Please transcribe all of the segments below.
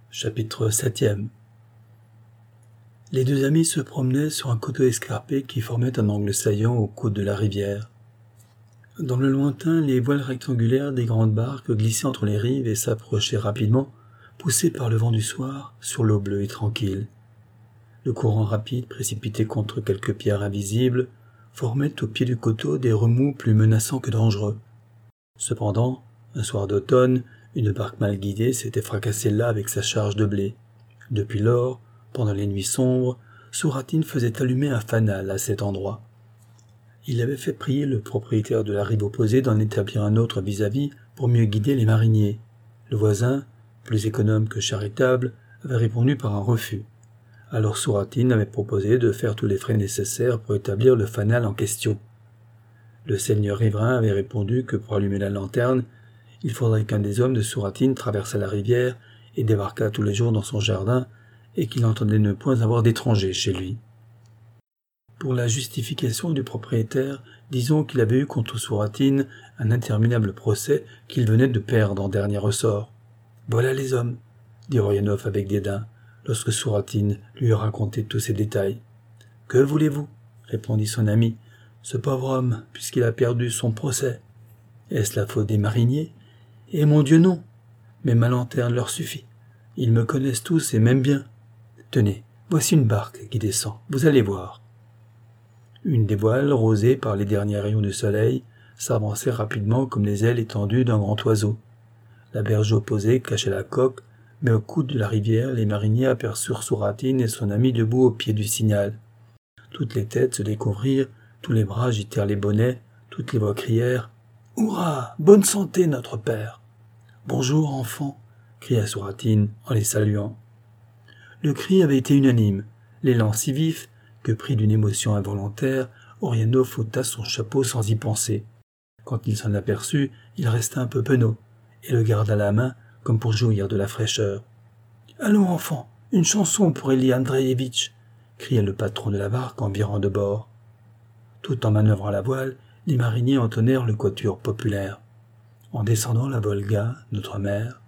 Chapitre 7e. Les deux amis se promenaient sur un coteau escarpé qui formait un angle saillant au coude de la rivière. Dans le lointain, les voiles rectangulaires des grandes barques glissaient entre les rives et s'approchaient rapidement, poussées par le vent du soir, sur l'eau bleue et tranquille. Le courant rapide, précipité contre quelques pierres invisibles, formait au pied du coteau des remous plus menaçants que dangereux. Cependant, un soir d'automne, une barque mal guidée s'était fracassée là avec sa charge de blé. Depuis lors, pendant les nuits sombres, Souratine faisait allumer un fanal à cet endroit. Il avait fait prier le propriétaire de la rive opposée d'en établir un autre vis-à-vis pour mieux guider les mariniers. Le voisin, plus économe que charitable, avait répondu par un refus. Alors Souratine avait proposé de faire tous les frais nécessaires pour établir le fanal en question. Le seigneur riverain avait répondu que pour allumer la lanterne, il faudrait qu'un des hommes de Souratine traversât la rivière et débarquât tous les jours dans son jardin, et qu'il entendait ne point avoir d'étrangers chez lui. Pour la justification du propriétaire, disons qu'il avait eu contre Souratine un interminable procès qu'il venait de perdre en dernier ressort. « Voilà les hommes !» dit Orianov avec dédain, lorsque Souratine lui eut raconté tous ces détails. « Que voulez-vous » répondit son ami. « Ce pauvre homme, puisqu'il a perdu son procès. Est-ce la faute des mariniers ? Eh mon Dieu, non. Mais ma lanterne leur suffit. Ils me connaissent tous et m'aiment bien. Tenez, voici une barque qui descend, vous allez voir. » Une des voiles, rosée par les derniers rayons du soleil, s'avançait rapidement comme les ailes étendues d'un grand oiseau. La berge opposée cachait la coque, mais au coude de la rivière, les mariniers aperçurent Souratine et son ami debout au pied du signal. Toutes les têtes se découvrirent, tous les bras agitèrent les bonnets, toutes les voix crièrent « Hurrah ! Bonne santé, notre père !»« Bonjour, enfants !» cria Souratine en les saluant. Le cri avait été unanime, l'élan si vif que, pris d'une émotion involontaire, Orianov ôta son chapeau sans y penser. Quand il s'en aperçut, il resta un peu penaud, et le garda à la main comme pour jouir de la fraîcheur. « Allons, enfants, une chanson pour Élie Andreevitch !» cria le patron de la barque en virant de bord. Tout en manœuvrant la voile, les mariniers entonnèrent le quatuor populaire. En descendant la Volga, notre mère.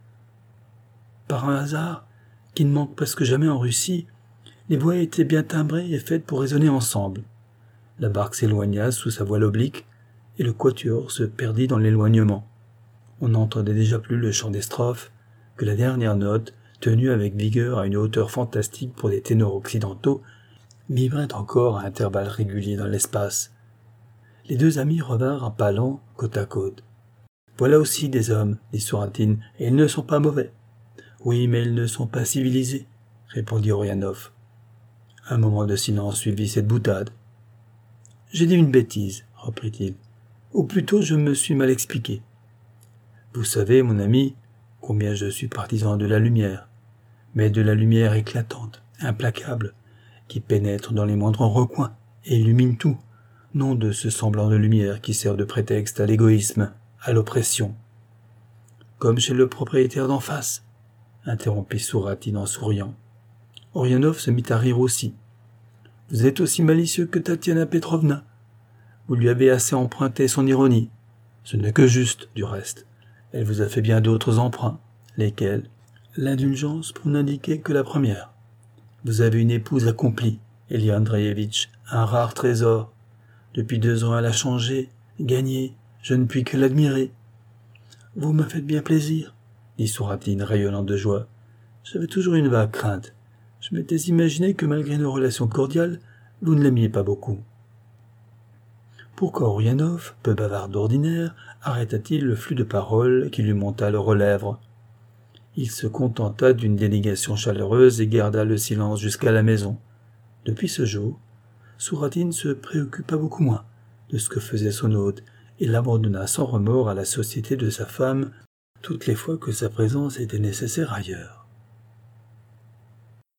Par un hasard, qui ne manque presque jamais en Russie, les voix étaient bien timbrées et faites pour résonner ensemble. La barque s'éloigna sous sa voile oblique, et le quatuor se perdit dans l'éloignement. On n'entendait déjà plus le chant des strophes, que la dernière note, tenue avec vigueur à une hauteur fantastique pour des ténors occidentaux, vibrait encore à intervalles réguliers dans l'espace. Les deux amis revinrent en parlant côte à côte. « Voilà aussi des hommes, dit Souratine, et ils ne sont pas mauvais. »« Oui, mais ils ne sont pas civilisés, » répondit Orianov. Un moment de silence suivit cette boutade. « J'ai dit une bêtise, » reprit-il. « Ou plutôt je me suis mal expliqué. Vous savez, mon ami, combien je suis partisan de la lumière, mais de la lumière éclatante, implacable, qui pénètre dans les moindres recoins et illumine tout, non de ce semblant de lumière qui sert de prétexte à l'égoïsme, à l'oppression. »« Comme chez le propriétaire d'en face, » interrompit Souratine en souriant. Orianov se mit à rire aussi. « Vous êtes aussi malicieux que Tatiana Petrovna. Vous lui avez assez emprunté son ironie. Ce n'est que juste, du reste. Elle vous a fait bien d'autres emprunts. Lesquels ? L'indulgence pour n'indiquer que la première. Vous avez une épouse accomplie, Élie Andreevitch, un rare trésor. Depuis 2 ans, elle a changé, gagné. Je ne puis que l'admirer. Vous me faites bien plaisir, dit Souratine, rayonnant de joie. J'avais toujours une vague crainte. Je m'étais imaginé que malgré nos relations cordiales, vous ne l'aimiez pas beaucoup. Pourquoi Orianov, peu bavard d'ordinaire, arrêta-t-il le flux de paroles qui lui monta aux lèvres ? Il se contenta d'une dénégation chaleureuse et garda le silence jusqu'à la maison. Depuis ce jour, Souratine se préoccupa beaucoup moins de ce que faisait son hôte et l'abandonna sans remords à la société de sa femme toutes les fois que sa présence était nécessaire ailleurs.